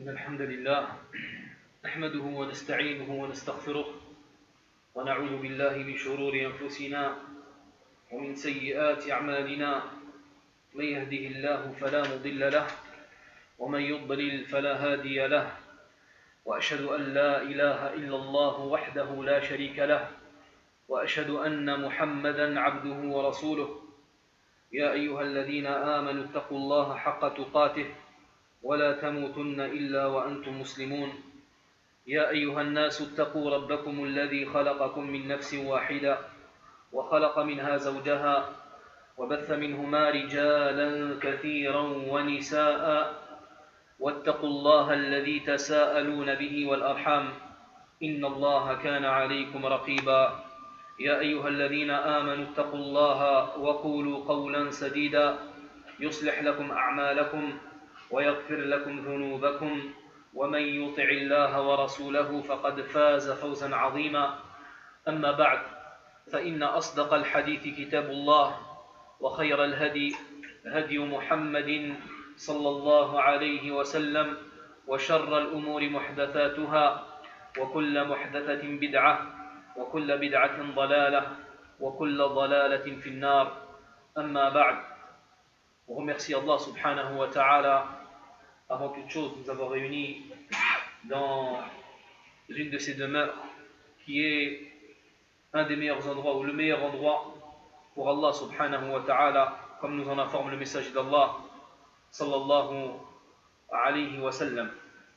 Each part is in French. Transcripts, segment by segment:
إن الحمد لله نحمده ونستعينه ونستغفره ونعوذ بالله من شرور أنفسنا ومن سيئات أعمالنا من يهده الله فلا مضل له ومن يضلل فلا هادي له وأشهد أن لا إله إلا الله وحده لا شريك له وأشهد أن محمدا عبده ورسوله يا أيها الذين آمنوا اتقوا الله حق تقاته ولا تموتن إلا وأنتم مسلمون يا أيها الناس اتقوا ربكم الذي خلقكم من نفس واحدة وخلق منها زوجها وبث منهما رجالا كثيرا ونساء واتقوا الله الذي تساءلون به والأرحام إن الله كان عليكم رقيبا يا أيها الذين آمنوا اتقوا الله وقولوا قولا سديدا يصلح لكم أعمالكم ويغفر لكم ذنوبكم ومن يطع الله ورسوله فقد فاز فوزا عظيما أما بعد فإن أصدق الحديث كتاب الله وخير الهدي هدي محمد صلى الله عليه وسلم وشر الأمور محدثاتها وكل محدثة بدعة وكل بدعة ضلالة وكل ضلالة في النار أما بعد. On remercie Allah subhanahu wa ta'ala. Avant toute chose, nous avons réunis dans une de ces demeures qui est un des meilleurs endroits ou le meilleur endroit pour Allah subhanahu wa ta'ala, comme nous en informe le messager d'Allah sallallahu alayhi wa sallam.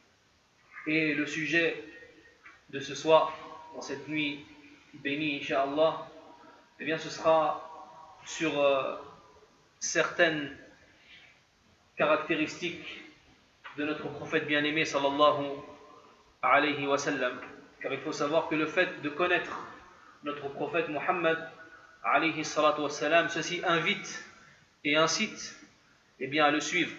Et le sujet de ce soir, dans cette nuit bénie, Inch'Allah, eh bien ce sera sur certaines caractéristiques de notre prophète bien-aimé sallallahu alayhi wa sallam. Car il faut savoir que le fait de connaître notre prophète Muhammad alayhi salatu wa sallam, ceci invite et incite eh bien, à le suivre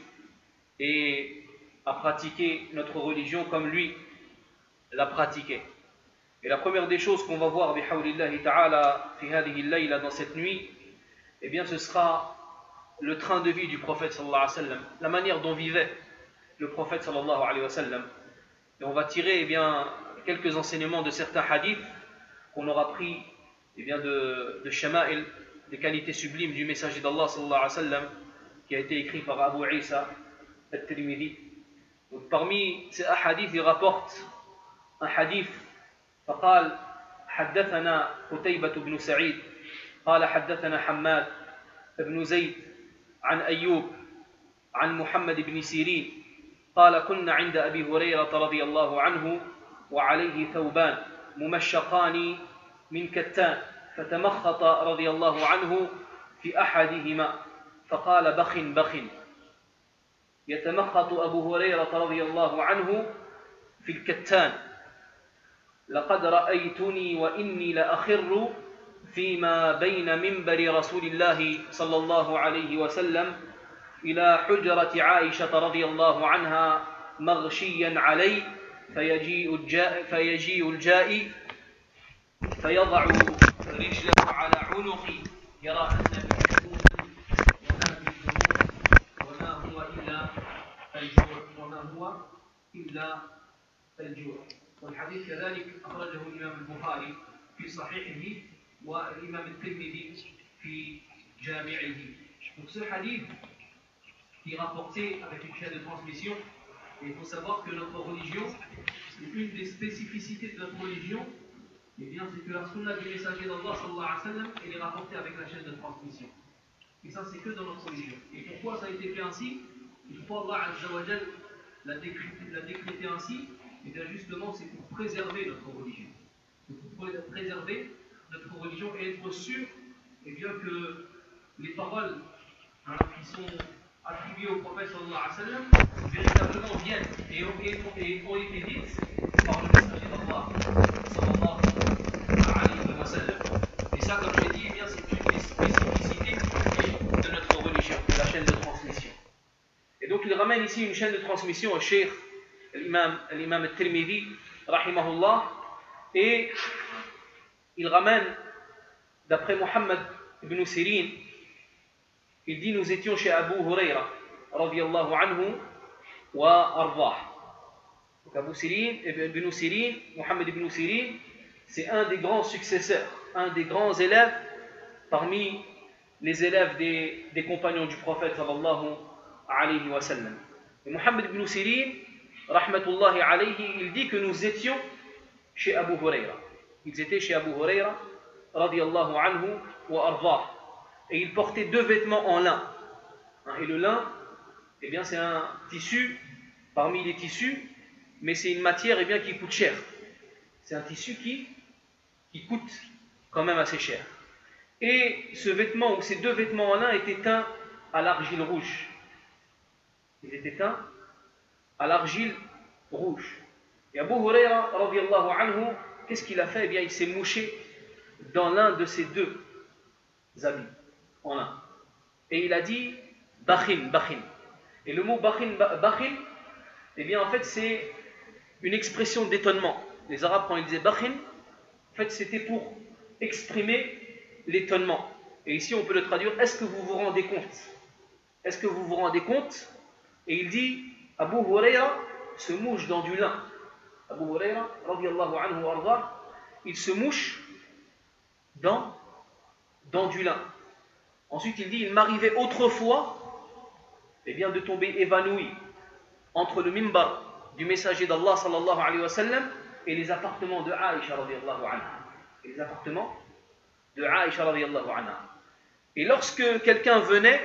et à pratiquer notre religion comme lui l'a pratiqué. Et la première des choses qu'on va voir bihawlillahi ta'ala fi hadhihi al-layla, dans cette nuit, eh bien ce sera le train de vie du prophète sallallahu alayhi wa sallam, la manière dont vivait le prophète sallallahu alayhi wa sallam. Et on va tirer eh bien, quelques enseignements de certains hadiths qu'on aura pris eh bien, de Shama'il, des qualités sublimes du messager d'Allah sallallahu alayhi wa sallam, qui a été écrit par Abu Isa al-Tirmidhi. Donc, parmi ces hadiths, il rapporte un hadith. فقال حدثنا قتيبة بن سعيد قال حدثنا حماد بن زيد عن أيوب عن محمد بن سيرين قال كنا عند أبي هريرة رضي الله عنه وعليه ثوبان ممشقان من كتان فتمخط رضي الله عنه في أحدهما فقال بخ بخ. يتمخط أبو هريرة رضي الله عنه في الكتان لقد رأيتني وإني لأخر فيما بين منبر رسول الله صلى الله عليه وسلم إلى حجرة عائشة رضي الله عنها مغشيا علي فيجيء الجائي فيضع رجله على عنقي يرى أن وما هو إلا الجوع. والحديث كذلك أخرجه الإمام البخاري في صحيحه والإمام الترمذي في جامعه. Donc ce hadith qui est rapporté avec une chaîne de transmission, et il faut savoir que notre religion, une des spécificités de notre religion, eh bien, c'est que la sunna du messager d'Allah sallallahu alayhi wa sallam, elle est rapportée avec la chaîne de transmission. Et ça, c'est que dans notre religion. Et pourquoi ça a été fait ainsi? Et pourquoi Allah azza wa jal l'a décrété ainsi? Et bien justement, c'est pour préserver notre religion. C'est pour préserver notre religion et être sûr eh bien, que les paroles qui sont attribuées au prophète sallallahu alayhi wa sallam véritablement viennent et ont été dites par le messager d'Allah sallallahu alayhi wa sallam. Et ça, comme j'ai dit, eh bien, c'est une des spécificités de notre religion, de la chaîne de transmission. Et donc il ramène ici une chaîne de transmission au cheikh l'imam al-Tirmidhi rahimahullah, et il ramène d'après Muhammad ibn Sirin, il dit nous étions chez Abu Hurayra radiyallahu anhu wa ardah. Donc Ibn Sirin, Mohammed ibn Sirin, c'est un des grands successeurs, un des grands élèves parmi les élèves des compagnons du prophète sallallahu alayhi wa sallam. Et Mohammed ibn Sirin, rahmatullahi alayhi, il dit que nous étions chez Abu Huraira. Ils étaient chez Abu Huraira, radiyallahu anhu wa ardah. Et ils portaient deux vêtements en lin. Et le lin, eh bien, c'est un tissu parmi les tissus, mais c'est une matière eh bien, qui coûte cher. C'est un tissu qui coûte quand même assez cher. Et ce vêtement, ou ces deux vêtements en lin, étaient teints à l'argile rouge. Ils étaient teints à l'argile rouge. Et Abu Huraira, radiyallahu anhu, qu'est-ce qu'il a fait? Eh bien, il s'est mouché dans l'un de ces deux habits en lin. Et il a dit bakhin, bakhin. Et le mot bakhin, bakhin, eh bien, en fait, c'est une expression d'étonnement. Les Arabes, quand ils disaient bakhin, en fait, c'était pour exprimer l'étonnement. Et ici, on peut le traduire, est-ce que vous vous rendez compte? Est-ce que vous vous rendez compte? Et il dit, Abu Huraira se mouche dans du lin. Abu Huraira, radiyallahu anhu arda, il se mouche dans du lin. Ensuite, il dit, il m'arrivait autrefois eh bien, de tomber évanoui entre le mimbar du messager d'Allah sallallahu alayhi wa sallam et les appartements de Aïcha radiyallahu anha. Et les appartements de Aïcha radiyallahu anha. Et lorsque quelqu'un venait,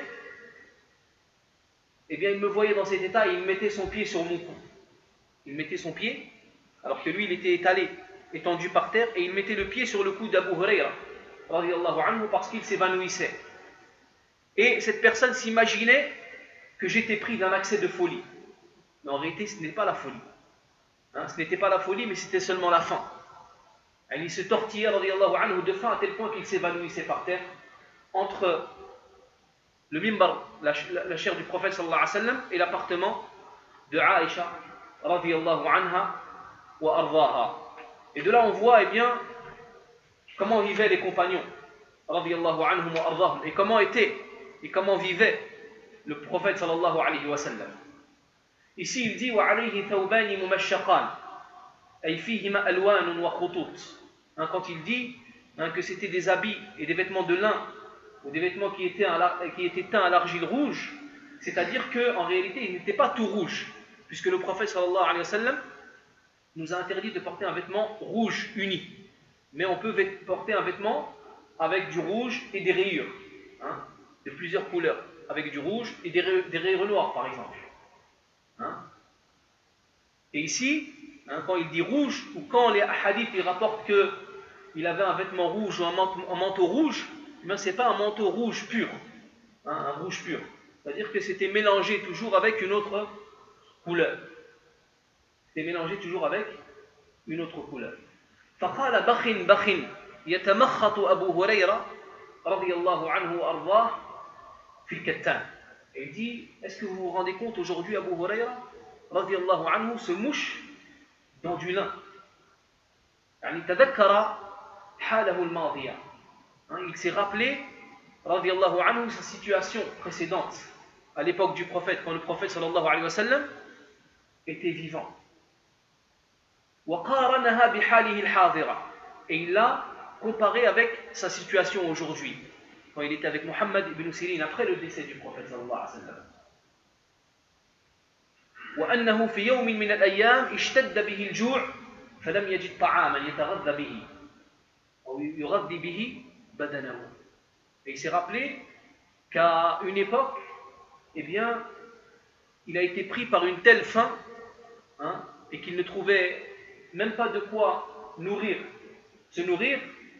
eh bien, il me voyait dans cet état et il mettait son pied sur mon cou. Il mettait son pied, alors que lui, il était étalé, étendu par terre, et il mettait le pied sur le cou d'Abu Huraira radiyallahu anhu parce qu'il s'évanouissait. Et cette personne s'imaginait que j'étais pris d'un accès de folie. Mais en réalité, ce n'est pas la folie. Ce n'était pas la folie, mais c'était seulement la faim. Et il se tortillait radiyallahu anhu de faim à tel point qu'il s'évanouissait par terre entre le mimbar, la chair du prophète sallallahu alayhi wa sallam, et l'appartement de Aïcha radiyallahu anha wa ardaha. Et de là on voit eh bien comment vivaient les compagnons radiyallahu anhum wa ardahum, et comment vivait le prophète sallallahu alayhi wa sallam. Ici il dit wa alayhi thawbani mumashshaqan ay fihima alwan wa khutut. Quand il dit que c'était des habits et des vêtements de lin ou des vêtements qui étaient teints à l'argile rouge, c'est-à-dire qu'en réalité ils n'étaient pas tout rouges, puisque le prophète sallallahu alayhi wa sallam nous a interdit de porter un vêtement rouge uni, mais on peut porter un vêtement avec du rouge et des rayures, de plusieurs couleurs, avec du rouge et des rayures noires par exemple. Et ici, quand il dit rouge, ou quand les hadiths ils rapportent qu'il avait un vêtement rouge ou un manteau rouge, mais ce n'est pas un manteau rouge pur, un rouge pur, c'est-à-dire que c'était mélangé toujours avec une autre couleur. C'était mélangé toujours avec une autre couleur. فقال بخن بخن يتمخط أبو هريرة رضي الله عنه وأرضاه في الكتان. Et il dit, est-ce que vous vous rendez compte aujourd'hui Abu Huraira رضي الله عنه se mouche dans du lin. يعني تذكر حاله الماضية. Il s'est rappelé رضي الله عنه sa situation précédente à l'époque du prophète, quand le prophète sallallahu alayhi wa sallam était vivant. وقارنها بحاله الحاضرة. Et il l'a comparé avec sa situation aujourd'hui, quand il était avec Mohammed ibn Sirin après le décès du prophète sallallahu alayhi wa sallam. وأنه في يوم من الأيام اشتد به الجوع فلم يجد طعاما يتغذى به أو يغذي به بدنه. Et il s'est rappelé qu'à une époque, eh bien, il a été pris par une telle faim et qu'il ne trouvait même pas de quoi se nourrir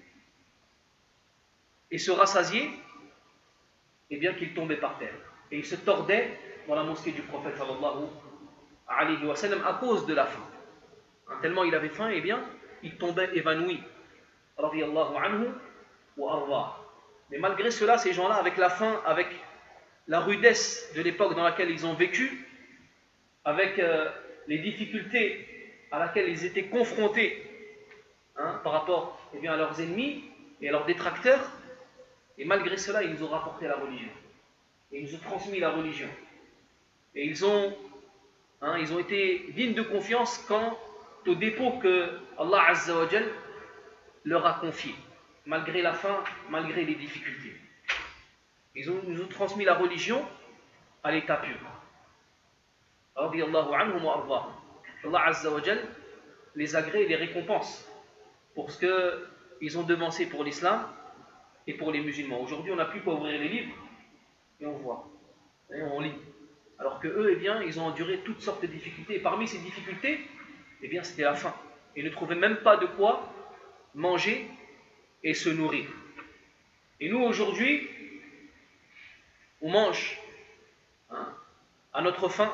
et se rassasier, et bien qu'il tombait par terre. Et il se tordait dans la mosquée du prophète sallallahu alayhi wa sallam à cause de la faim. Tellement il avait faim, et bien il tombait évanoui. Radiyallahu anhu wa arda. Mais malgré cela, ces gens-là, avec la faim, avec la rudesse de l'époque dans laquelle ils ont vécu, avec les difficultés à laquelle ils étaient confrontés par rapport eh bien, à leurs ennemis et à leurs détracteurs, et malgré cela, ils nous ont rapporté la religion. Et ils nous ont transmis la religion. Et ils ont hein, ils ont été dignes de confiance quant au dépôt que Allah Azza wa Jal leur a confié, malgré la faim, malgré les difficultés. Nous ont transmis la religion à l'état pur. Radiyallahu anhum wa ardahum. Allah Azza wa Jal les agrée et les récompense pour ce qu'ils ont devancé pour l'islam et pour les musulmans. Aujourd'hui, on n'a plus qu'à ouvrir les livres et on voit, et on lit. Alors que eux, eh bien, ils ont enduré toutes sortes de difficultés. Et parmi ces difficultés, eh bien, c'était la faim. Ils ne trouvaient même pas de quoi manger et se nourrir. Et nous, aujourd'hui, on mange, hein, à notre faim,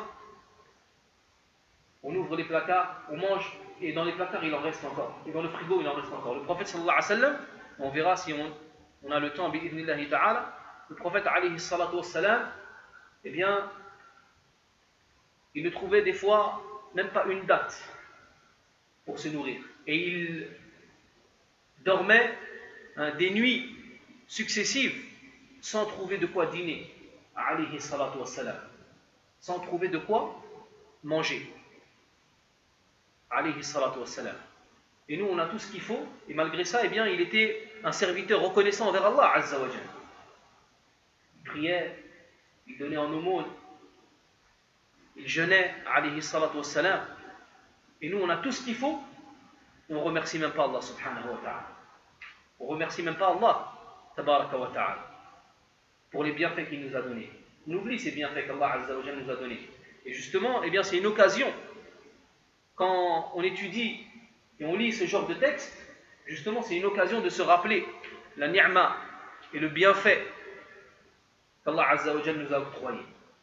on ouvre les placards, on mange, et dans les placards, il en reste encore. Et dans le frigo, il en reste encore. Le prophète, sallallahu alayhi wa sallam, on verra si on a le temps, bi'idhnillahi ta'ala, le prophète, alayhi salatu wassalam, eh bien, il ne trouvait des fois même pas une date pour se nourrir. Et il dormait, hein, des nuits successives sans trouver de quoi dîner, alayhi salatu wassalam, sans trouver de quoi manger, alayhi salatu wassalam. Et nous, on a tout ce qu'il faut, et malgré ça, eh bien, il était un serviteur reconnaissant envers Allah Azza wa Jalla. Il priait, il donnait en aumône, il jeûnait, alayhi salatu wassalam. Et nous, on a tout ce qu'il faut, on ne remercie même pas Allah subhanahu wa ta'ala. On ne remercie même pas Allah, tabaraka wa ta'ala, pour les bienfaits qu'il nous a donnés. On oublie ces bienfaits qu'Allah Azza wa Jalla nous a donnés. Et justement, eh bien, c'est une occasion, quand on étudie et on lit ce genre de texte, justement, c'est une occasion de se rappeler la ni'ma et le bienfait qu'Allah Azza wa Jalla nous a octroyé.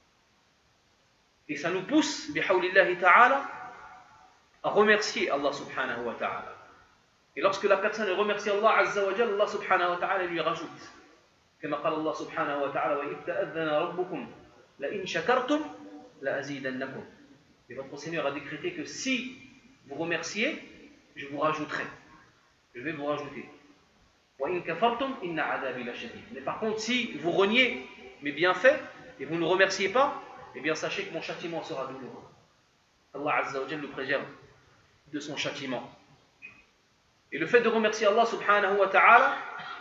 Et ça nous pousse, bihawlillahi ta'ala, à remercier Allah subhanahu wa ta'ala. Et lorsque la personne remercie Allah Azza wa Jalla, Allah subhanahu wa ta'ala lui rajoute. Comme قال Allah subhanahu wa ta'ala, وَإِذْ تَأَذَّنَ رَبُّكُمْ لَإِنْ شَكَرْتُمْ لَأَزِيدَنَّكُمْ. Et votre Seigneur a décrété que si vous remerciez, je vous rajouterai. Je vais vous rajouter. وَإِنْ كَفَرْتُمْ إِنَّ عَذَابِي لَشَدِيدٌ. Mais par contre, si vous reniez mes bienfaits et vous ne remerciez pas, eh bien sachez que mon châtiment sera douloureux. Allah Azza wa Jalla nous préserve de son châtiment. Et le fait de remercier Allah subhanahu wa ta'ala,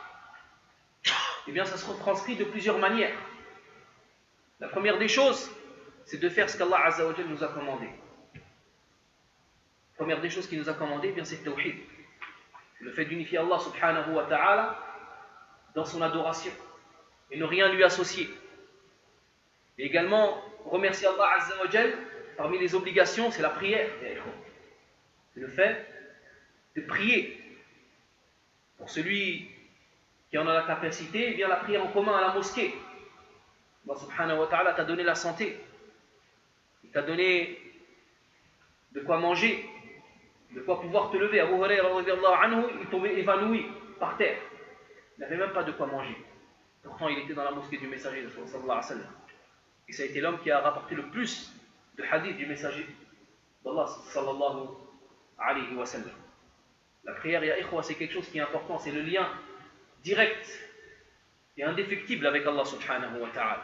eh bien ça se retranscrit de plusieurs manières. La première des choses, c'est de faire ce qu'Allah Azza wa Jalla nous a commandé. La première des choses qu'il nous a commandé, eh bien c'est le tawhid. Le fait d'unifier Allah subhanahu wa ta'ala dans son adoration et ne rien lui associer. Et également, remercier Allah Azza wa Jalla, parmi les obligations, c'est la prière. C'est le fait de prier. Pour celui qui en a la capacité, eh bien la prière en commun à la mosquée. Allah subhanahu wa ta'ala t'a donné la santé. Il t'a donné de quoi manger, de quoi pouvoir te lever. Abu Hurayra radiyallahu anhu, il tombait évanoui par terre. Il n'avait même pas de quoi manger. Pourtant, il était dans la mosquée du messager de sallallahu alayhi wa sallam. Et ça a été l'homme qui a rapporté le plus de hadiths du messager d'Allah sallallahu alayhi wa sallam. La prière, ya ikhwa, c'est quelque chose qui est important, c'est le lien direct et indéfectible avec Allah subhanahu wa ta'ala.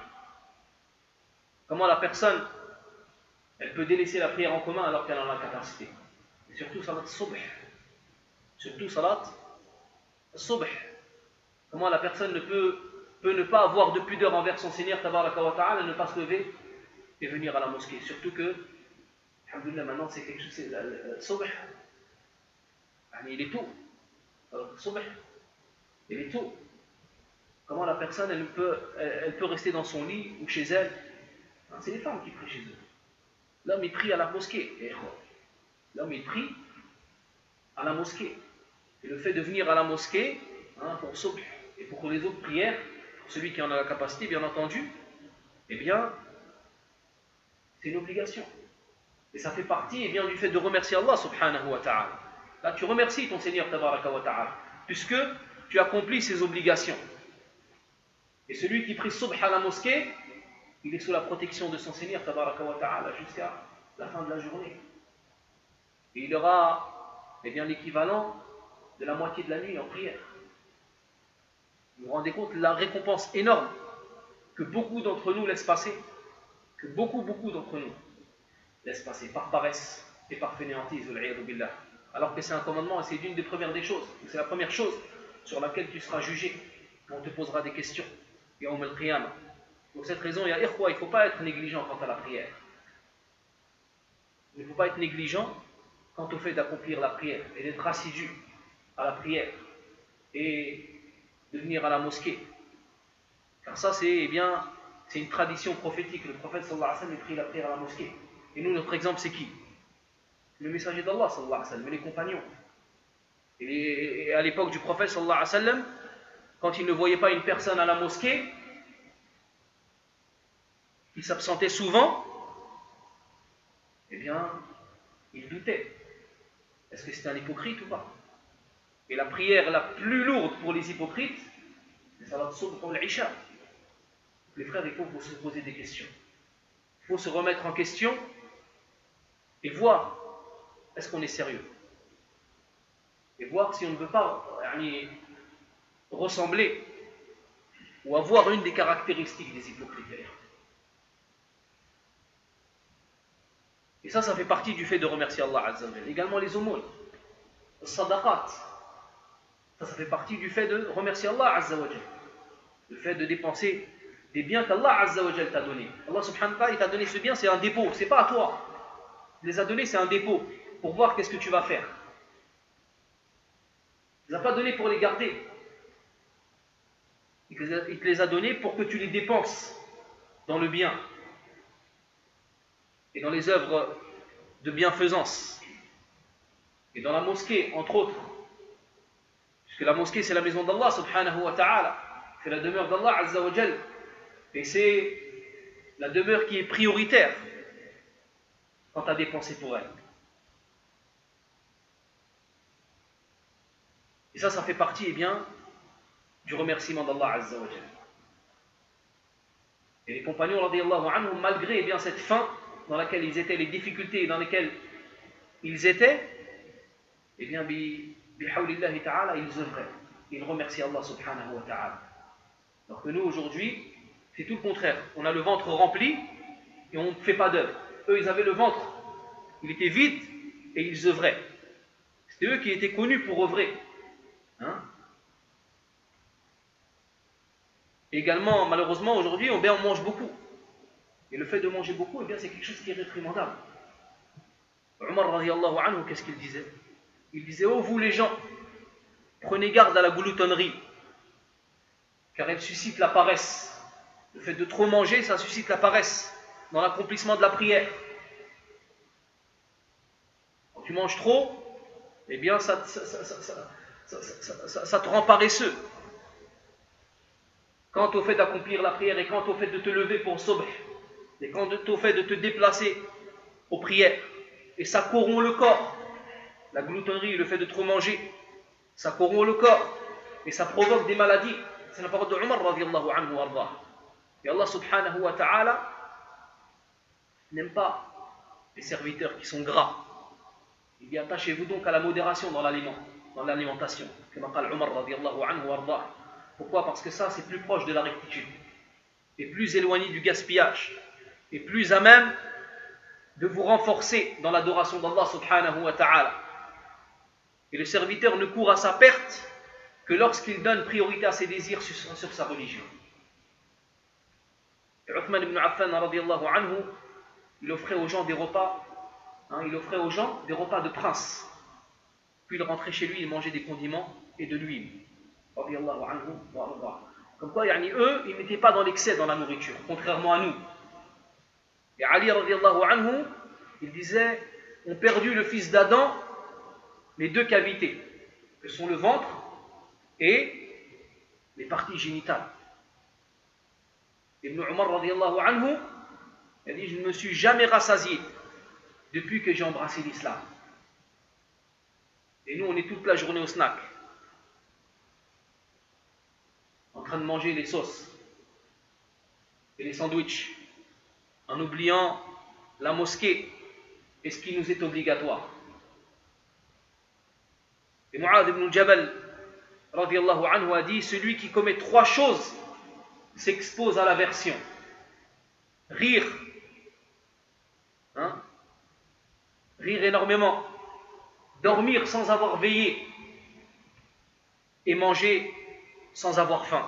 Comment la personne, elle peut délaisser la prière en commun alors qu'elle en a la capacité. Et surtout salat subh. Surtout salat subh. Comment la personne peut ne pas avoir de pudeur envers son Seigneur tabaraka wa ta'ala et ne pas se lever et venir à la mosquée. Surtout que, alhamdoulilah, maintenant c'est quelque chose, c'est le subh. Il est tôt. Alors, le subh, il est tôt. Comment la personne, elle peut rester dans son lit ou chez elle. C'est les femmes qui prient chez eux. L'homme, il prie à la mosquée. L'homme, il prie à la mosquée. Et le fait de venir à la mosquée, pour subh et pour les autres prières, pour celui qui en a la capacité, bien entendu, eh bien, c'est une obligation. Et ça fait partie, eh bien, du fait de remercier Allah subhanahu wa ta'ala. Là, tu remercies ton Seigneur tabaraka wa ta'ala, puisque tu accomplis ses obligations. Et celui qui prie subh à la mosquée, il est sous la protection de son Seigneur tabaraka wa ta'ala jusqu'à la fin de la journée. Et il aura, eh bien, l'équivalent de la moitié de la nuit en prière. Vous vous rendez compte de la récompense énorme que beaucoup d'entre nous laissent passer, que beaucoup d'entre nous. laisse passer par paresse et par fainéantise, alors que c'est un commandement et c'est l'une des premières des choses, c'est la première chose sur laquelle tu seras jugé, on te posera des questions. Pour cette raison, il ne faut pas être négligent quant à la prière. Il ne faut pas être négligent quant au fait d'accomplir la prière et d'être assidu à la prière et de venir à la mosquée. Car ça, c'est une tradition prophétique. Le prophète sallallahu alayhi wa sallam prie la prière à la mosquée. Et nous, notre exemple, c'est qui? Le messager d'Allah sallallahu alayhi wa sallam, et les compagnons. Et à l'époque du prophète sallallahu alayhi wa sallam, quand il ne voyait pas une personne à la mosquée, il s'absentait souvent, eh bien, il doutait. Est-ce que c'est un hypocrite ou pas? Et la prière la plus lourde pour les hypocrites, c'est salat subh ou l'isha. Les frères, il faut se poser des questions. Il faut se remettre en question et voir est-ce qu'on est sérieux. Et voir si on ne veut pas ressembler ou avoir une des caractéristiques des hypocrites. Et ça fait partie du fait de remercier Allah Azza wa Jalla. Également les aumônes, les sadaqat. Ça fait partie du fait de remercier Allah Azza wa Jalla. Le fait de dépenser des biens qu'Allah Azza wa Jalla t'a donné. Allah subhanahu wa ta'ala, il t'a donné ce bien, c'est un dépôt, c'est pas à toi. Il les a donnés, c'est un dépôt pour voir qu'est-ce que tu vas faire. Il ne les a pas donnés pour les garder. Il te les a donnés pour que tu les dépenses dans le bien et dans les œuvres de bienfaisance et dans la mosquée, entre autres. Puisque la mosquée, c'est la maison d'Allah subhanahu wa ta'ala. C'est la demeure d'Allah Azza wa Jal. Et c'est la demeure qui est prioritaire quand tu as dépensé pour elle. Et ça fait partie du remerciement d'Allah Azza wa Jal. Et les compagnons, radiyallahu anhum, malgré cette faim dans laquelle ils étaient, les difficultés dans lesquelles ils étaient, bihawlillahi ta'ala, ils œuvraient. Ils remerciaient Allah subhanahu wa ta'ala. Alors que nous, aujourd'hui, c'est tout le contraire. On a le ventre rempli et on ne fait pas d'œuvre. Eux, ils avaient le ventre, il était vide et ils œuvraient. C'était eux qui étaient connus pour œuvrer. Et également, malheureusement, aujourd'hui, on mange beaucoup. Et le fait de manger beaucoup, c'est quelque chose qui est réprimandable. Omar radiyallahu anhu, qu'est-ce qu'il disait? Il disait: oh vous les gens, prenez garde à la gloutonnerie, car elle suscite la paresse. Le fait de trop manger, ça suscite la paresse dans l'accomplissement de la prière. Quand tu manges trop, ça te rend paresseux. Quant au fait d'accomplir la prière et quant au fait de te lever pour sobh, et quant au fait de te déplacer aux prières, et ça corrompt le corps. La gloutonnerie, le fait de trop manger, ça corrompt le corps et ça provoque des maladies. C'est la parole de Omar radiyallahu anhu warda. Et Allah subhanahu wa ta'ala n'aime pas les serviteurs qui sont gras. Il dit: attachez-vous donc à la modération dans l'alimentation. Comme a dit Omar radiyallahu anhu warda. Pourquoi? Parce que ça, c'est plus proche de la rectitude, et plus éloigné du gaspillage, et plus à même de vous renforcer dans l'adoration d'Allah subhanahu wa ta'ala. Et le serviteur ne court à sa perte que lorsqu'il donne priorité à ses désirs sur sa religion. Et Uthman ibn Affan radiyallahu anhu, il offrait aux gens des repas, de prince. Puis il rentrait chez lui, il mangeait des condiments et de l'huile. Radiyallahu anhu wa arda. Comme quoi, eux, ils n'étaient pas dans l'excès dans la nourriture, contrairement à nous. Et Ali radiyallahu anhu, il disait: ont perdu le fils d'Adam les deux cavités, que sont le ventre et les parties génitales. Ibn Umar radiyallahu anhu, il dit: je ne me suis jamais rassasié depuis que j'ai embrassé l'islam. Et nous, on est toute la journée au snack, en train de manger les sauces et les sandwichs, en oubliant la mosquée et ce qui nous est obligatoire. Et Mu'adh ibn Jabal radiyallahu anhu a dit: celui qui commet 3 choses s'expose à l'aversion. Rire, rire énormément, dormir sans avoir veillé et manger sans avoir faim.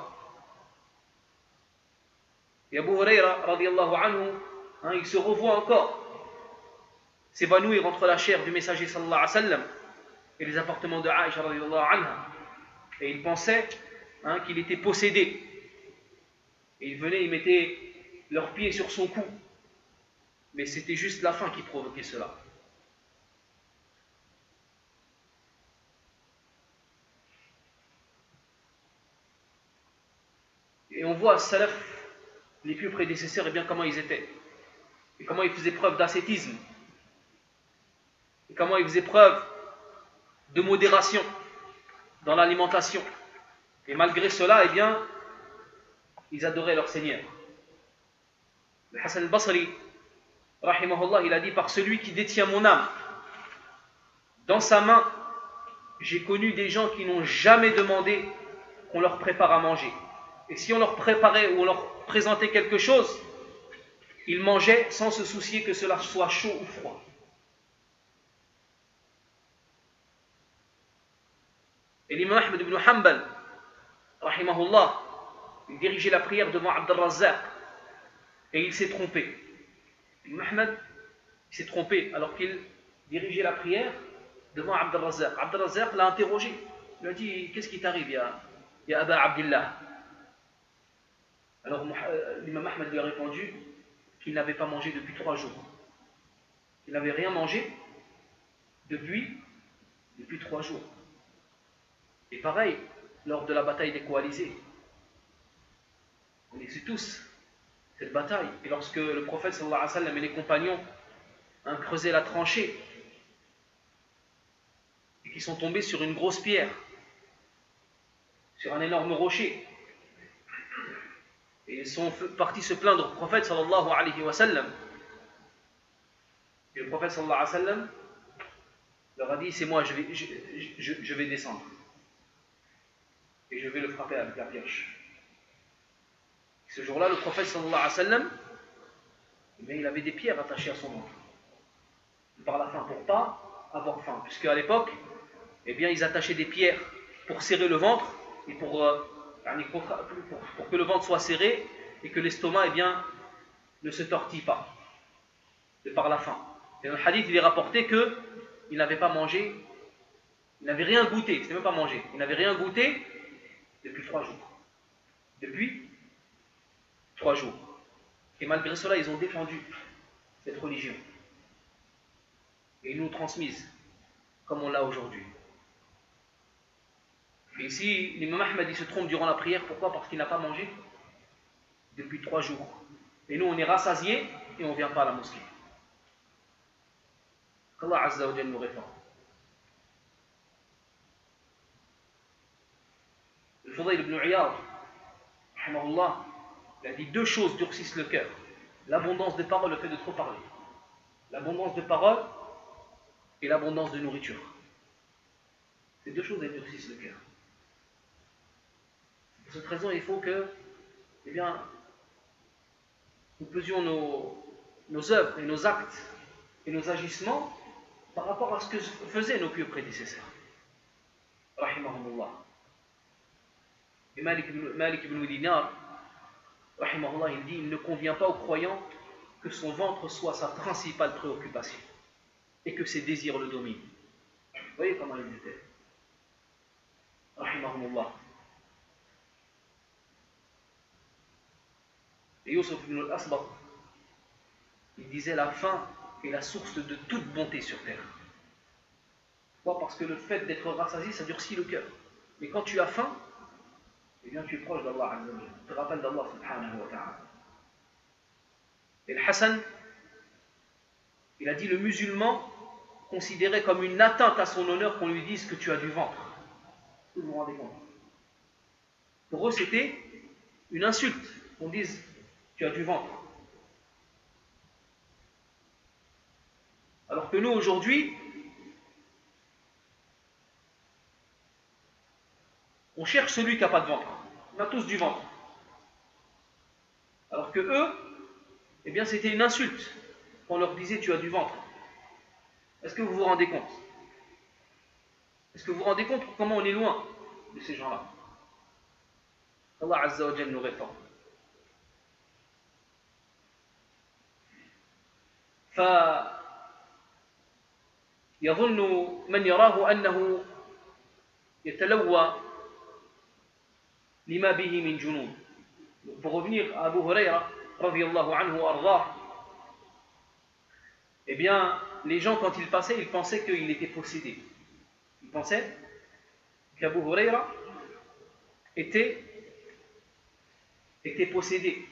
Et Abu Huraira, radiallahu anhu, il se revoit encore s'évanouir entre la chair du messager sallallahu alayhi wa sallam et les appartements de Aïcha radiallahu anha. Et il pensait qu'il était possédé. Et ils venaient, ils mettaient leurs pieds sur son cou. Mais c'était juste la faim qui provoquait cela. Et on voit salaf, les plus prédécesseurs, et bien comment ils étaient. Et comment ils faisaient preuve d'ascétisme. Et comment ils faisaient preuve de modération dans l'alimentation. Et malgré cela, eh bien, ils adoraient leur Seigneur. Le Hassan al-Basri, rahimahullah, il a dit: par celui qui détient mon âme, dans sa main, j'ai connu des gens qui n'ont jamais demandé qu'on leur prépare à manger. Et si on leur préparait ou on leur présentait quelque chose, ils mangeaient sans se soucier que cela soit chaud ou froid. Et l'imam Ahmed ibn Hanbal, rahimahullah, il dirigeait la prière devant Abd al-Razzaq et il s'est trompé. L'imam Ahmed s'est trompé alors qu'il dirigeait la prière devant Abd al-Razzaq. Abd al-Razzaq l'a interrogé. Il lui a dit: qu'est-ce qui t'arrive, ya Aba Abdillah? Alors l'imam Ahmed lui a répondu qu'il n'avait pas mangé depuis 3 jours. Il n'avait rien mangé depuis 3 jours. Et pareil, lors de la bataille des coalisés, on connaissait tous cette bataille. Et lorsque le prophète sallallahu alayhi wa sallam et les compagnons creusaient la tranchée et qu'ils sont tombés sur une grosse pierre, sur un énorme rocher, et ils sont partis se plaindre au prophète sallallahu alayhi wa sallam, et le prophète sallallahu alayhi wa sallam leur a dit: c'est moi, je vais descendre et je vais le frapper avec la pioche. Ce jour-là, le prophète sallallahu alayhi wa sallam, il avait des pierres attachées à son ventre par la faim, pour pas avoir faim, puisque à l'époque, ils attachaient des pierres pour serrer le ventre et pour que le ventre soit serré et que l'estomac ne se tortille pas de par la faim. Et dans le hadith, il est rapporté qu'il n'avait pas mangé, il n'avait rien goûté, c'était même pas mangé, il n'avait rien goûté depuis 3 jours. Depuis 3 jours. Et malgré cela, ils ont défendu cette religion. Et ils nous transmise comme on l'a aujourd'hui. Et ici, l'imam Ahmed il se trompe durant la prière. Pourquoi? Parce qu'il n'a pas mangé depuis 3 jours. Et nous, on est rassasiés et on ne vient pas à la mosquée. Qu'Allah Azza wa Jalla nous réforme. Le Fudayl ibn Iyad, rahimahullah, il a dit 2 choses durcissent le cœur: l'abondance de paroles, le fait de trop parler. L'abondance de paroles et l'abondance de nourriture. Ces 2 choses, elles durcissent le cœur. Pour cette raison, il faut que, nous pesions nos œuvres et nos actes et nos agissements par rapport à ce que faisaient nos pieux prédécesseurs. Rahimahumullah. Et Malik ibn Dinar, rahimahullah, il dit: il ne convient pas au croyant que son ventre soit sa principale préoccupation et que ses désirs le dominent. Vous voyez comment ils étaient. Rahimahumullah. Et Yusuf ibn al-Asbat, il disait: la faim est la source de toute bonté sur terre. Pourquoi? Parce que le fait d'être rassasié, ça durcit le cœur. Mais quand tu as faim, tu es proche d'Allah Azza wa Jalla. Tu te rappelles d'Allah subhanahu wa ta'ala. Et le Hassan, il a dit: le musulman considérait comme une atteinte à son honneur qu'on lui dise que tu as du ventre. Vous vous rendez compte? Pour eux, c'était une insulte qu'on dise tu as du ventre. Alors que nous, aujourd'hui, on cherche celui qui n'a pas de ventre. On a tous du ventre. Alors que eux, c'était une insulte qu'on leur disait tu as du ventre. Est-ce que vous vous rendez compte? Est-ce que vous vous rendez compte comment on est loin de ces gens-là? Allah Azza wa Jal nous répond. فيظن من يراه أنه يتلوى لما به من جنون. Pour revenir à Abu Huraira radiyallahu anhu ardah, eh bien, les gens quand il passait, ils pensaient qu'il était possédé. Ils pensaient qu'Abu Huraira était possédé.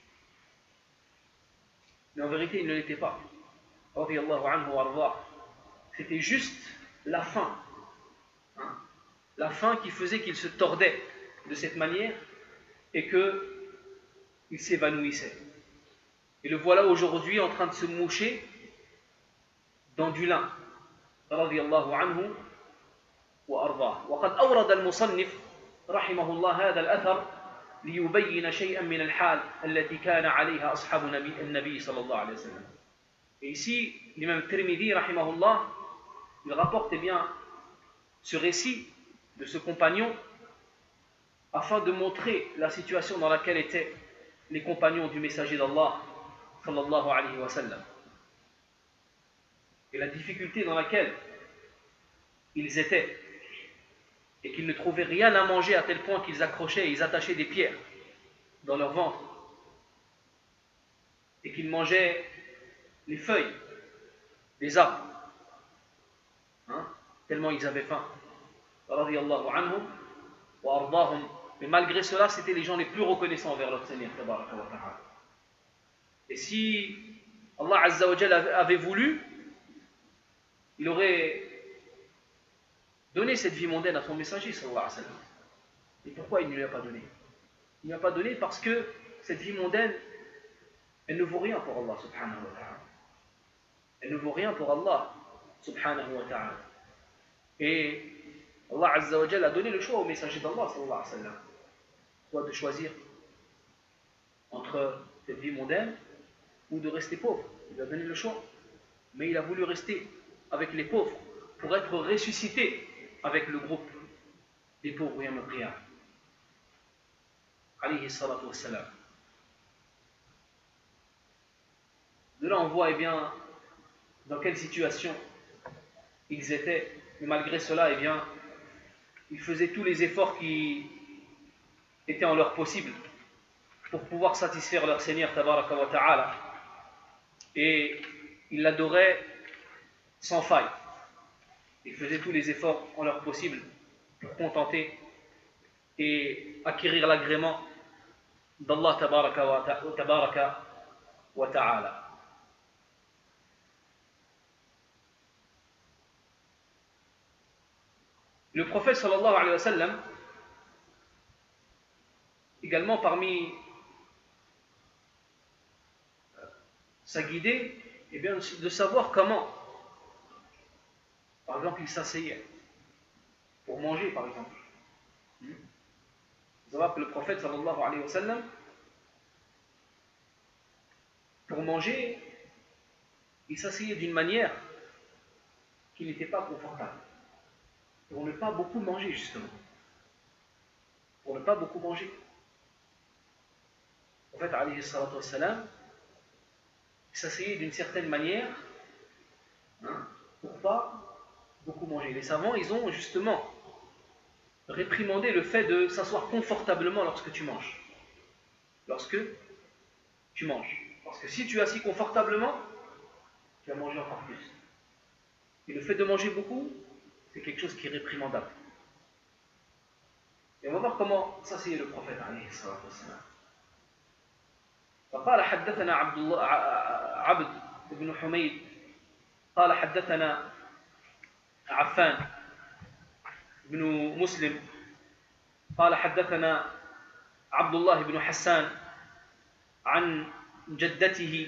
Mais en vérité, il ne l'était pas. Radiyallahu anhu ardah. C'était juste la faim. La faim qui faisait qu'il se tordait de cette manière et qu'il s'évanouissait. Et le voilà aujourd'hui en train de se moucher dans du lin. Radiyallahu anhu wa ardah. وقد أورد المصنف رحمه الله هذا الأثر ليبين شيئا من الحال التي كان عليها أصحاب النبي صلى الله عليه وسلم. Et ici, l'imam Tirmidhi rahimahullah, il rapporte bien ce récit de ce compagnon afin de montrer la situation dans laquelle étaient les compagnons du messager d'Allah sallallahu alayhi wa sallam et la difficulté dans laquelle ils étaient et qu'ils ne trouvaient rien à manger à tel point qu'ils accrochaient et ils attachaient des pierres dans leur ventre et qu'ils mangeaient les feuilles des arbres tellement ils avaient faim. Radiyallahu anhum wa ardahum. Mais malgré cela, c'était les gens les plus reconnaissants envers leur Seigneur. Et si Allah Azza wa Jalla avait voulu, il aurait donné cette vie mondaine à son messager sallallahu alayhi wa sallam. Et pourquoi il ne lui a pas donné? Il ne lui a pas donné parce que cette vie mondaine, elle ne vaut rien pour Allah subhanahu wa ta'ala. Elle ne vaut rien pour Allah subhanahu wa ta'ala. Et Allah Azza wa Jalla a donné le choix au messager d'Allah sallallahu alayhi wa sallam, soit de choisir entre cette vie mondaine ou de rester pauvre. Il a donné le choix, mais il a voulu rester avec les pauvres pour être ressuscité avec le groupe des pauvres yawm al-qiyamah. Alayhi salatu wa salam. De là on voit eh bien dans quelle situation ils étaient, mais malgré cela eh bien ils faisaient tous les efforts qui étaient en leur possible pour pouvoir satisfaire leur Seigneur tabaraka wa ta'ala, et ils l'adoraient sans faille. Ils faisaient tous les efforts en leur possible pour contenter et acquérir l'agrément d'Allah tabaraka wa ta'ala. Le prophète sallallahu alayhi wa sallam, également parmi sa guidée, eh bien, de savoir comment, par exemple, il s'asseyait pour manger, par exemple. Vous savez que le prophète sallallahu alayhi wa sallam, pour manger, il s'asseyait d'une manière qui n'était pas confortable. Pour ne pas beaucoup manger, justement. Pour ne pas beaucoup manger. En fait, alayhi salatu wassalam, il s'asseyait d'une certaine manière pour ne pas beaucoup manger. Les savants, ils ont justement réprimandé le fait de s'asseoir confortablement lorsque tu manges. Lorsque tu manges. Parce que si tu es assis confortablement, tu vas manger encore plus. Et le fait de manger beaucoup, c'est quelque chose qui est réprimandable. Et on va voir comment s'asseyait le prophète alayhi salatu wassalam. فقال حدثنا عبد بن حميد قال حدثنا عفان بن مسلم قال حدثنا عبد الله بن حسان عن جدته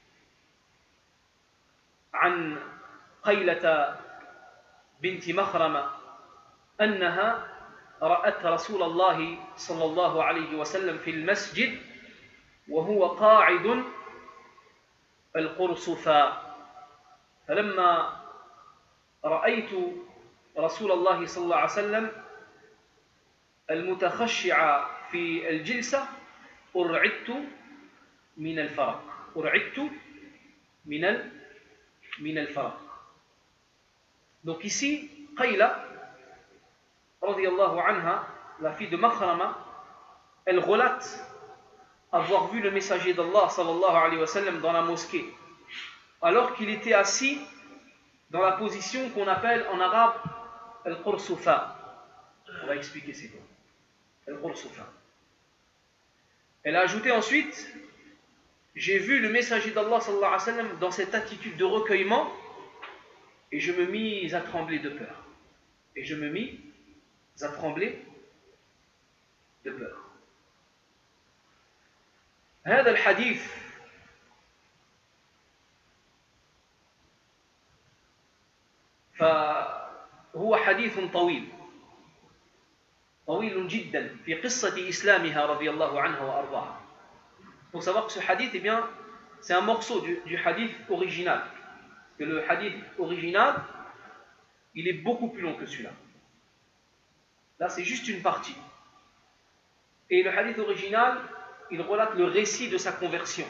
عن قيلة بنت مخرمة أنها رأت رسول الله صلى الله عليه وسلم في المسجد وهو قاعد القرصفا فلما رأيت رسول الله صلى الله عليه وسلم المتخشع في الجلسة أرعدت من الفرق أرعدت من الفرق. Donc ici Qayla radiyallahu anha, la fille de Makhrama, elle relate avoir vu le messager d'Allah sallallahu alayhi wa sallam dans la mosquée alors qu'il était assis dans la position qu'on appelle en arabe al-Qursufa. On va expliquer c'est quoi al-Qursufa. Elle a ajouté ensuite: j'ai vu le messager d'Allah sallallahu alayhi wa sallam dans cette attitude de recueillement et je me mis à trembler de peur. Et je me mis à trembler de peur. هذا الحديث فهو حديث طويل جدا في قصة إسلامها رضي الله عنها وأرضاها. Il faut savoir que ce hadith, eh bien, c'est un morceau du hadith original. Parce que le hadith original, il est beaucoup plus long que celui-là. Là, c'est juste une partie. Et le hadith original, il relate le récit de sa conversion.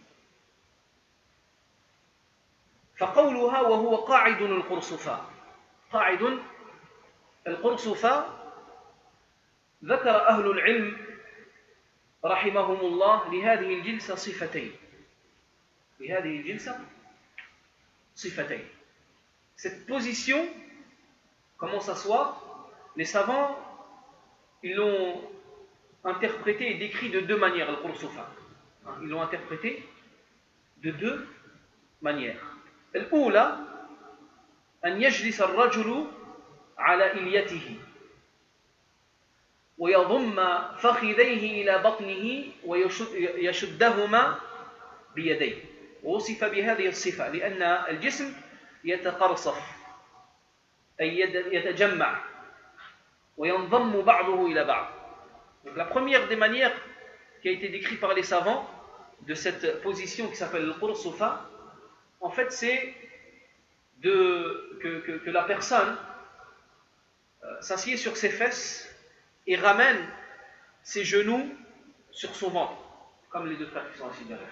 فقولها وهو قاعد القرصفاء. قاعد القرصفاء ذكر أهل العلم رحمهم الله لهذه الجلسة صفتين. لهذه الجلسة صفتين. Cette position, comment s'asseoir, les savants, ils l'ont interprété et décrit de deux manières, le Qursufa. Ils l'ont interprété de deux manières. الأولى أن يجلس الرجل على إليته ويضم فخذيه إلى بطنه ويشدهما بيديه. ووصف بهذه الصفة لأن الجسم يتقرصف أي يتجمع وينضم بعضه إلى بعض. Donc la première des manières qui a été décrite par les savants de cette position qui s'appelle le Qursufa, en fait c'est que la personne s'assied sur ses fesses et ramène ses genoux sur son ventre, comme les deux frères qui sont assis derrière.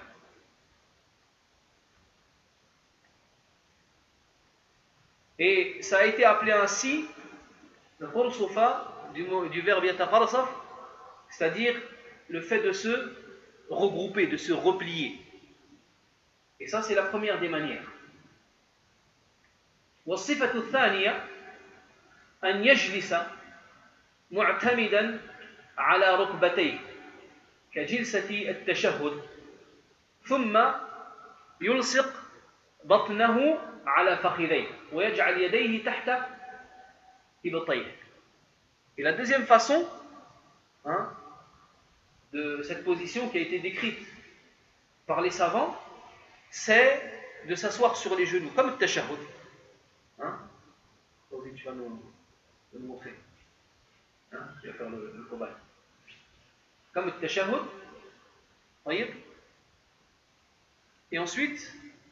Et ça a été appelé ainsi le Qursufa du verbe yataqarsaf, c'est-à-dire le fait de se regrouper, de se replier. Et ça, c'est la première des manières. والصفة الثانية أن يجلس معتمدا على ركبتيه كجلسة التشهد ثم يلصق بطنه على فخذيه ويجعل يديه تحت إبطيه. Et la deuxième façon de cette position qui a été décrite par les savants, c'est de s'asseoir sur les genoux, comme le tashahhud. Tu vas nous montrer. Tu vas faire le combat. Comme le tashahhud. Et ensuite,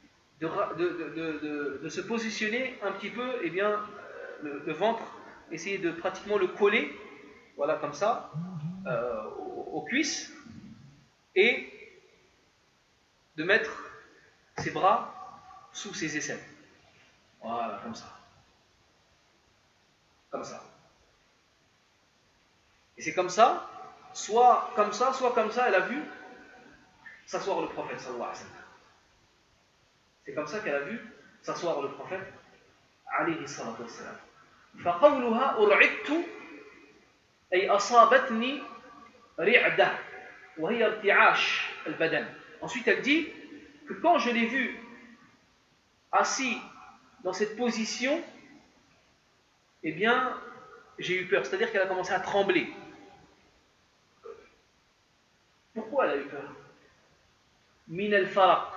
de se positionner un petit peu, eh bien, le ventre, essayer de pratiquement le coller, voilà, comme ça, aux cuisses, et de mettre ses bras sous ses aisselles. Voilà, comme ça. Comme ça. Et c'est comme ça, soit comme ça, elle a vu s'asseoir le prophète sallallahu alayhi wa sallam. C'est comme ça qu'elle a vu s'asseoir le prophète alayhi salatu wa sallam. فقولها أرعدت أي أصابتني رعدة وهي ارتعاش البدن. Ensuite elle dit que quand je l'ai vu assis dans cette position, eh bien j'ai eu peur, c'est-à-dire qu'elle a commencé à trembler. Pourquoi elle a eu peur? من الفرق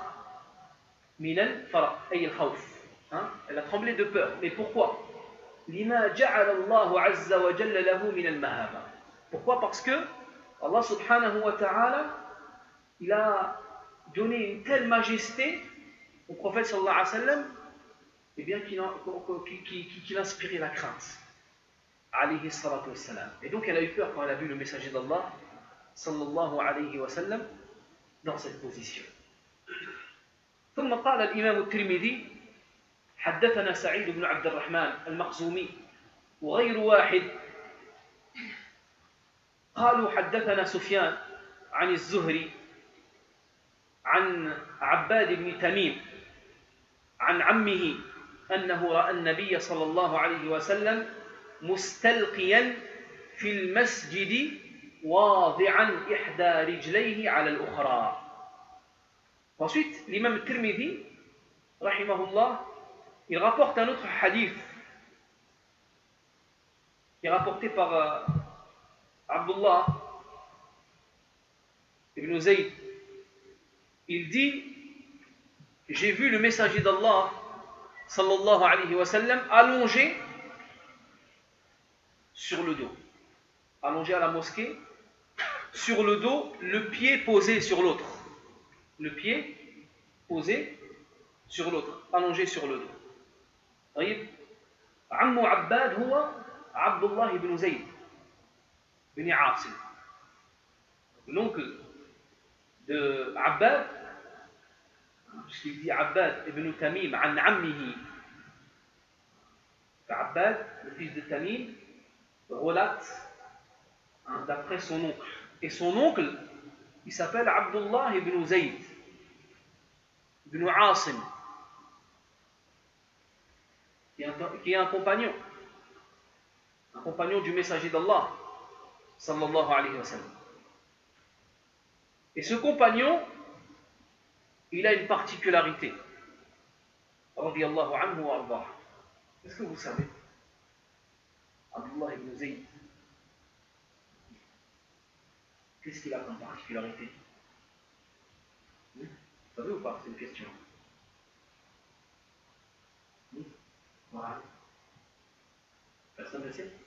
أي الخوف. Elle a tremblé de peur. Mais pourquoi? لما جعل الله عز وجل له من المهابة. Pourquoi? Parce que Allah subhanahu wa ta'ala, il a donné une telle majesté au prophète sallallahu alayhi wa sallam eh bien, qu'il inspirait la crainte. Alayhi salatu wassalam. Et donc elle a eu peur quand elle a vu le messager d'Allah, sallallahu alayhi wa sallam, dans cette position. ثم قال الإمام الترمذي حدثنا سعيد بن عبد الرحمن المخزومي وغير واحد قالوا حدثنا سفيان عن الزهري عن عباد بن تميم عن عمه أنه رأى النبي صلى الله عليه وسلم مستلقيا في المسجد واضعا إحدى رجليه على الأخرى. Ensuite, l'imam Tirmidhi, rahimahullah, il rapporte un autre hadith qui est rapporté par Abdullah ibn Zayd. Il dit: j'ai vu le messager d'Allah sallallahu alayhi wa sallam allongé sur le dos, allongé à la mosquée sur le dos, le pied posé sur l'autre, le pied posé sur l'autre, allongé sur le dos. طيب عمو عباد هو عبد الله بن زيد بن عاصم, l'oncle de Abbad, puisqu'il dit Abbad ibn Tamim an ammihi. Abbad, le fils de Tamim, relate d'après son oncle. Et son oncle, il s'appelle Abdullah ibn Zayd ibn Asim, qui est un compagnon du messager d'Allah sallallahu alayhi wa sallam. Et ce compagnon, il a une particularité. Radiyallahu anhu wa ardah. Est-ce que vous savez, Abdullah ibn Zayd, qu'est-ce qu'il a comme particularité? Vous savez ou pas? C'est une question. Voilà. Personne ne sait.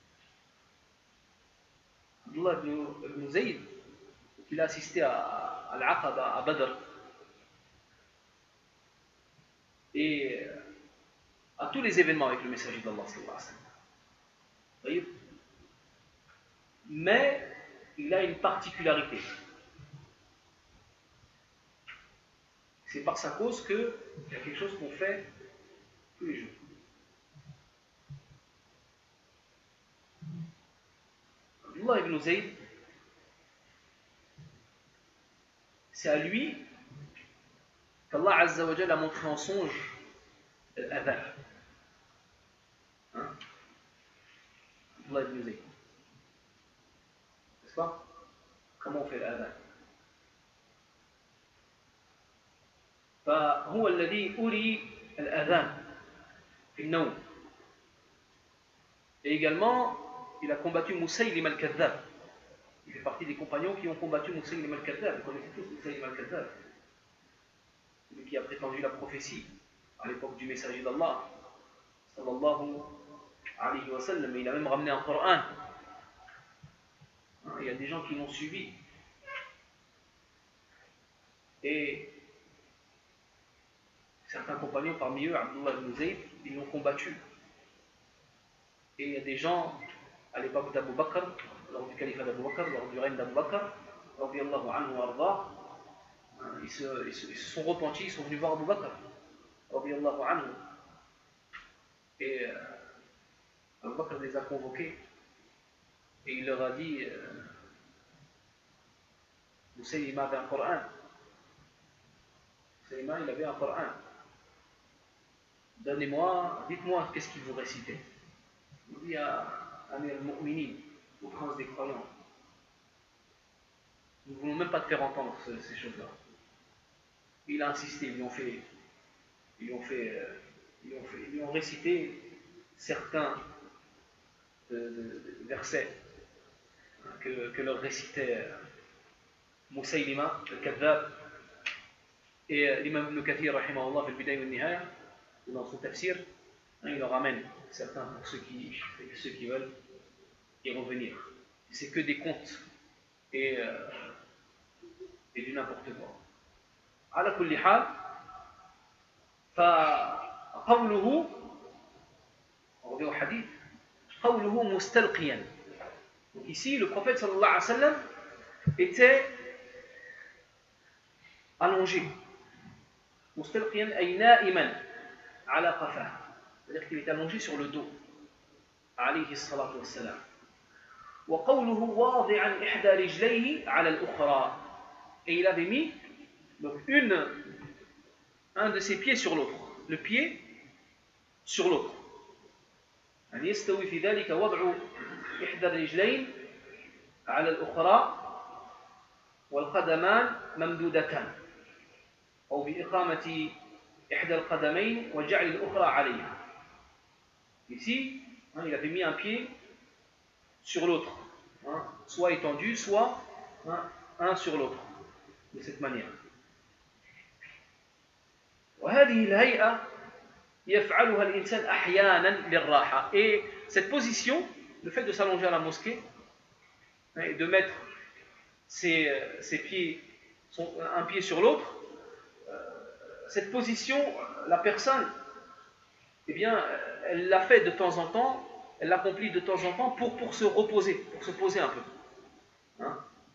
Abdullah ibn Zayd, il a assisté à Al-Aqaba, à Badr, et à tous les événements avec le messager d'Allah sallallahu alayhi wa sallam. Mais il a une particularité. C'est par sa cause qu'il y a quelque chose qu'on fait tous les jours. Abdullah ibn Zayd, c'est à lui qu'Allah Azza wa Jalla a montré en songe l'adhan. Abdullah ibn Zayd. N'est-ce pas? Comment on fait l'adhan? فهو الذي أري الأذان في النوم. Et également, il a combattu Moussaïlim al-Kadhab. Il fait partie des compagnons qui ont combattu Moussaïlim al-Kadhab. Vous connaissez tous Moussaïlim al-Kadhab, celui qui a prétendu la prophétie à l'époque du messager d'Allah sallallahu alayhi wa sallam. Et il a même ramené un Coran. Il y a des gens qui l'ont suivi. Et certains compagnons, parmi eux, Abdullah ibn Zayd, ils l'ont combattu. Et il y a des gens, à l'époque d'Abu Bakr, lors du califat d'Abu Bakr, lors du règne d'Abu Bakr, radiyallahu anhu arda, ils se sont repentis, ils sont venus voir Abu Bakr, radiyallahu anhu. Et Abu Bakr les a convoqués, et il leur a dit: Moussaïlima avait un Coran. Moussaïlima, il avait un Coran. Dites-moi, qu'est-ce qu'il vous récitait? Il dit à Amir al-Mu'minin, au prince des croyants: nous ne voulons même pas te faire entendre ces choses-là. Il a insisté, ils lui ont récité certains versets que leur récitait Moussaïlima al-Kadhab. Et l'imam Ibn Kathir, rahimahullah, fil Bidaya wa Nihaya, dans son tafsir, il en ramène certains pour ceux qui veulent y revenir. C'est que des contes et du n'importe quoi. على كل حال, قوله, on revient au hadith, قوله مستلقيا. Donc ici, le prophète sallallahu alayhi wa sallam était allongé. مستلقيا أي نائما على قفاه. C'est-à-dire qu'il était allongé sur le dos. عليه الصلاة والسلام. وقوله واضعا إحدى رجليه على الأخرى. Et il avait mis donc un de ses pieds sur l'autre. Le pied sur l'autre. أن يستوي في ذلك وضع إحدى الرجلين على الأخرى والقدمان ممدودتان أو بإقامة إحدى القدمين وجعل الأخرى عليها. Ici, il avait mis un pied sur l'autre, soit étendu, soit un sur l'autre, de cette manière. وهذه الهيئة يفعلها الإنسان أحيانا للراحة. Et cette position, le fait de s'allonger à la mosquée et de mettre ses pieds, un pied sur l'autre, cette position, la personne, eh bien, elle l'a fait de temps en temps, elle l'accomplit de temps en temps pour se reposer, pour se poser un peu.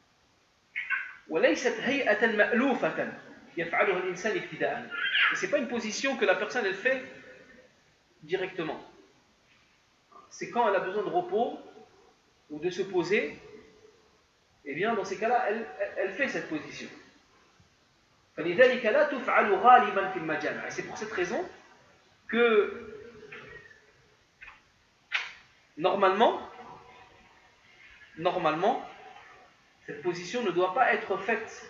وليست هيئة مألوفة يفعلها الإنسان ابتداءً. Et c'est pas une position que la personne elle fait directement. C'est quand elle a besoin de repos ou de se poser, et bien dans ces cas-là, elle fait cette position. فلذلك لا تفعل غالبا في المجامع. Et c'est pour cette raison que normalement, cette position ne doit pas être faite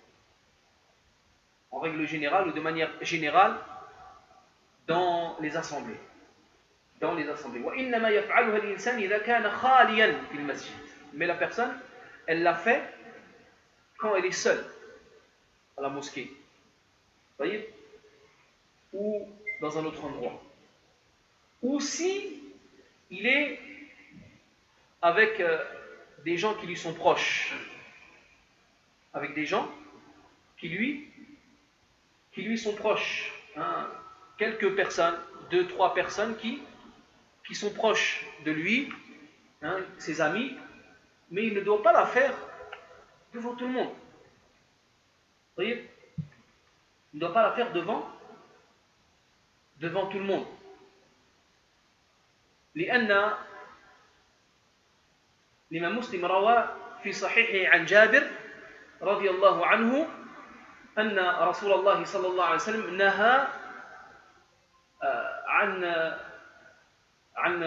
en règle générale ou de manière générale dans les assemblées. وإنما يفعلها الإنسان إذا كان خاليا في المسجد. Mais la personne, elle l'a fait quand elle est seule à la mosquée, ou dans un autre endroit, ou si il est avec des gens qui lui sont proches, avec des gens qui lui sont proches, quelques personnes, 2-3 personnes qui sont proches de lui, ses amis, mais il ne doit pas la faire devant tout le monde. Vous voyez, il ne doit pas la faire devant tout le monde. لأن الإمام مسلم روى في صحيحه عن جابر رضي الله عنه أن رسول الله صلى الله عليه وسلم نهى عن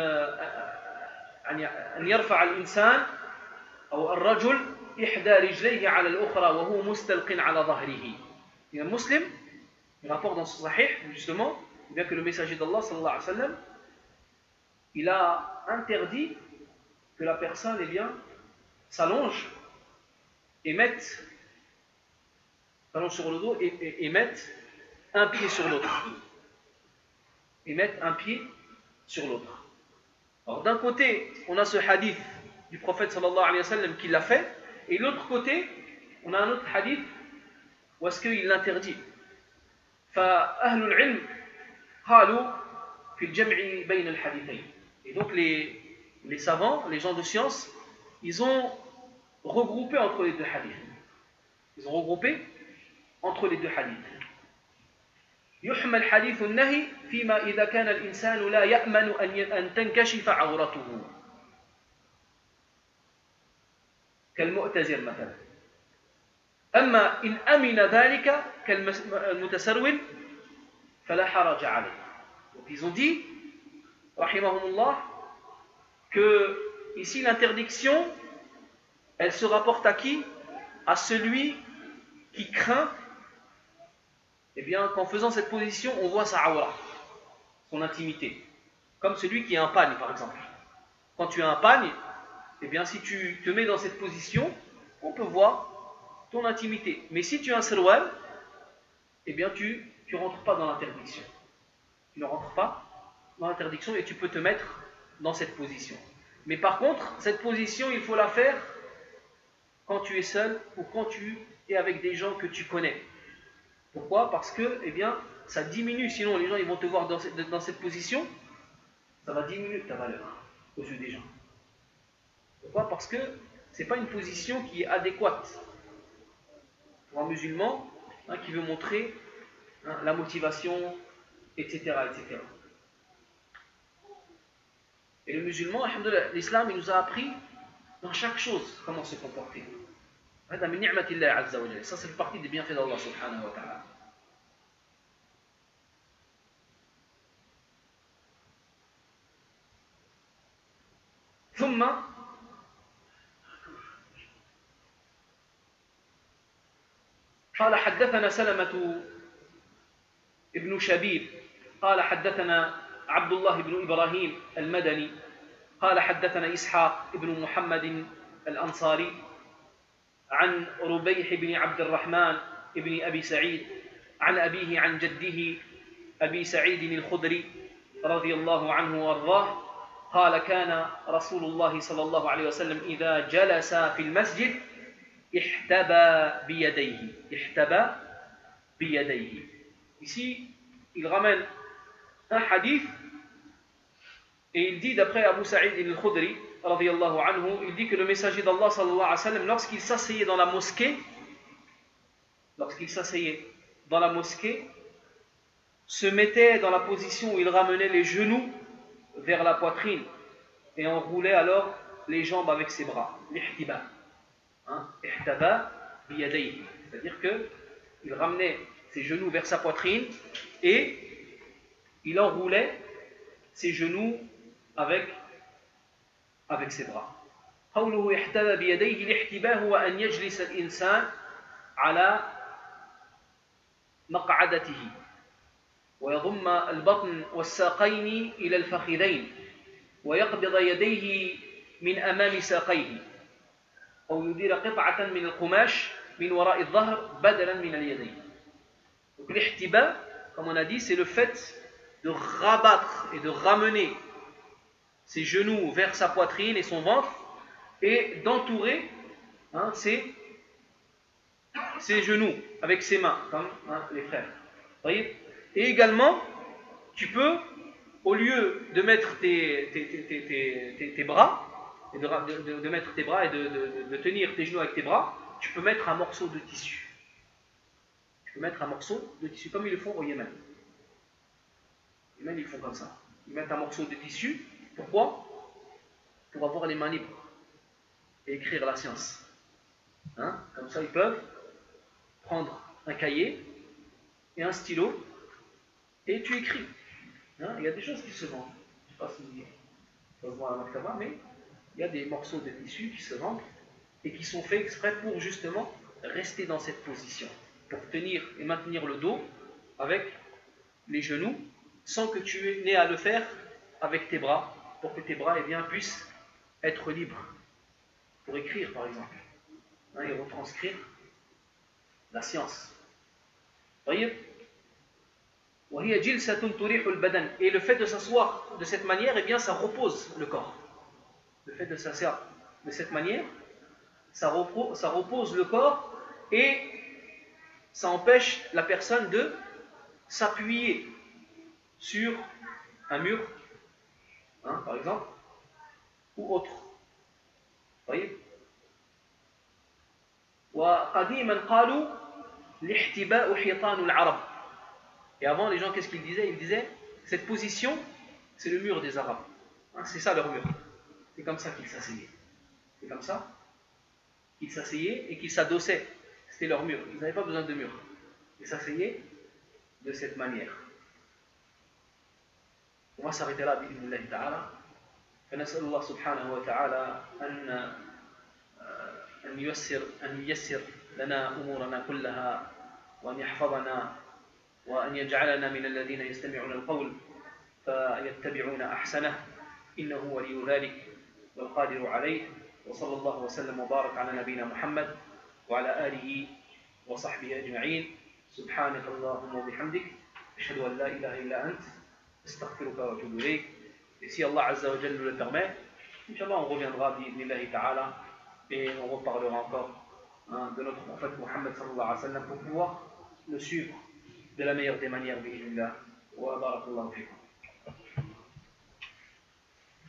أن يرفع الإنسان أو الرجل إحدى رجليه على الأخرى وهو مستلق على ظهره. الإمام مسلم rapporte dans son sahih justement bien que le messager d'Allah sallallahu alayhi wa sallam il a interdit que la personne s'allonge et s'allonge sur le dos et mette un pied sur l'autre. Alors d'un côté, on a ce hadith du prophète sallallahu alayhi wa sallam qui l'a fait, et de l'autre côté, on a un autre hadith où est-ce qu'il l'interdit. فأهل العلم قالوا في الجمع بين الحديثين. Et donc les savants, les gens de science, ils ont regroupé entre les deux hadiths. يحمل حديث النهي فيما إذا كان الإنسان لا يأمن أن تنكشف عورته كالمؤتزر مثلا. أما إن أمن ذلك كالمتسرول فلا حرج عليه. Donc ils ont dit rahimahumullah que ici l'interdiction elle se rapporte à qui? À celui qui craint qu'en faisant cette position on voit sa awra, son intimité, comme celui qui a un pagne par exemple. Quand tu as un pagne, si tu te mets dans cette position on peut voir ton intimité, mais si tu as un sirwal, tu ne rentres pas dans l'interdiction. Tu ne rentres pas dans l'interdiction et tu peux te mettre dans cette position. Mais par contre, cette position, il faut la faire quand tu es seul ou quand tu es avec des gens que tu connais. Pourquoi? Parce que, ça diminue, sinon les gens ils vont te voir dans cette position, ça va diminuer ta valeur aux yeux des gens. Pourquoi? Parce que ce n'est pas une position qui est adéquate pour un musulman qui veut montrer la motivation, etc., etc. Et le musulman, alhamdoulilah, l'islam, il nous a appris dans chaque chose comment se comporter. Ça, c'est une partie des bienfaits d'Allah subhanahu wa ta'ala. ثم قال حدثنا سلمة ابن شبيب قال حدثنا عبد الله بن إبراهيم المدني قال حدثنا إسحاق بن محمد الأنصاري عن ربيح بن عبد الرحمن بن أبي سعيد عن أبيه عن جده أبي سعيد الخدري رضي الله عنه وارضاه قال كان رسول الله صلى الله عليه وسلم إذا جلس في المسجد احتبى بيديه. Ici, il ramène un hadith et il dit d'après Abu Sa'id al-Khudri radiyallahu anhu, il dit que le messager d'Allah sallallahu alayhi wa sallam, lorsqu'il s'asseyait dans la mosquée, se mettait dans la position où il ramenait les genoux vers la poitrine et enroulait alors les jambes avec ses bras. L'ihtiba. Ihtaba biyadayhi. C'est-à-dire qu'il ramenait ses genoux vers sa poitrine et il enroulait ses genoux avec ses bras. قوله احتبى بيديه الاحتباء هو أن يجلس الإنسان على مقعدته ويضم البطن والساقين إلى الفخذين ويقبض يديه من أمام ساقيه أو يدير قطعة من القماش من وراء الظهر بدلا من اليدين. Donc l'ihtiba, comme on a dit, c'est le fait de rabattre et de ramener ses genoux vers sa poitrine et son ventre et d'entourer ses genoux avec ses mains, comme les frères. Voyez? Et également, tu peux, au lieu de mettre tes bras, et de mettre tes bras et de tenir tes genoux avec tes bras, tu peux mettre un morceau de tissu. Comme ils le font au Yémen. Au Yémen, ils font comme ça. Ils mettent un morceau de tissu. Pourquoi? Pour avoir les mains libres et écrire la science. Comme ça, ils peuvent prendre un cahier et un stylo et tu écris. Il y a des choses qui se vendent. Je ne sais pas si ça se vend à la Maktaba, mais il y a des morceaux de tissu qui se vendent et qui sont faits exprès pour justement rester dans cette position, pour tenir et maintenir le dos avec les genoux sans que tu n'aies à le faire avec tes bras, pour que tes bras puissent être libres pour écrire par exemple et retranscrire la science. Voyez? Et le fait de s'asseoir de cette manière, ça repose le corps. Le fait de s'asseoir de cette manière, ça repose le corps et ça empêche la personne de s'appuyer sur un mur, par exemple, ou autre. Voyez? وقديما قالوا الاحتباء حيطان العرب. Et avant, les gens, qu'est-ce qu'ils disaient? Ils disaient, cette position, c'est le mur des Arabes. C'est ça leur mur. C'est comme ça qu'ils s'asseyaient. C'est comme ça qu'ils s'asseyaient et qu'ils s'adossaient. C'était leur mur. Ils n'avaient pas besoin de mur. Ils s'asseyaient de cette manière. On va s'arrêter là, bi'idhnillahi ta'ala. فنسأل الله سبحانه وتعالى أن ييسر لنا أمورنا كلها وأن يحفظنا وأن يجعلنا من الذين يستمعون القول فيتبعون أحسنه إنه ولي ذلك والقادر عليه وصلى الله وسلم وبارك على نبينا محمد وعلى آله وصحبه أجمعين سبحانك اللهم وبحمدك أشهد أن لا إله إلا أنت أستغفرك وأتوب إليك. Et si Allah Azza wa Jalla le permet, Inch'Allah on reviendra bi'idhnillahi ta'ala et on reparlera encore de notre prophète Muhammad sallallahu alayhi wa sallam pour pouvoir le suivre de la meilleure des manières, bi'idhnillah. Wa barakallahu fikum.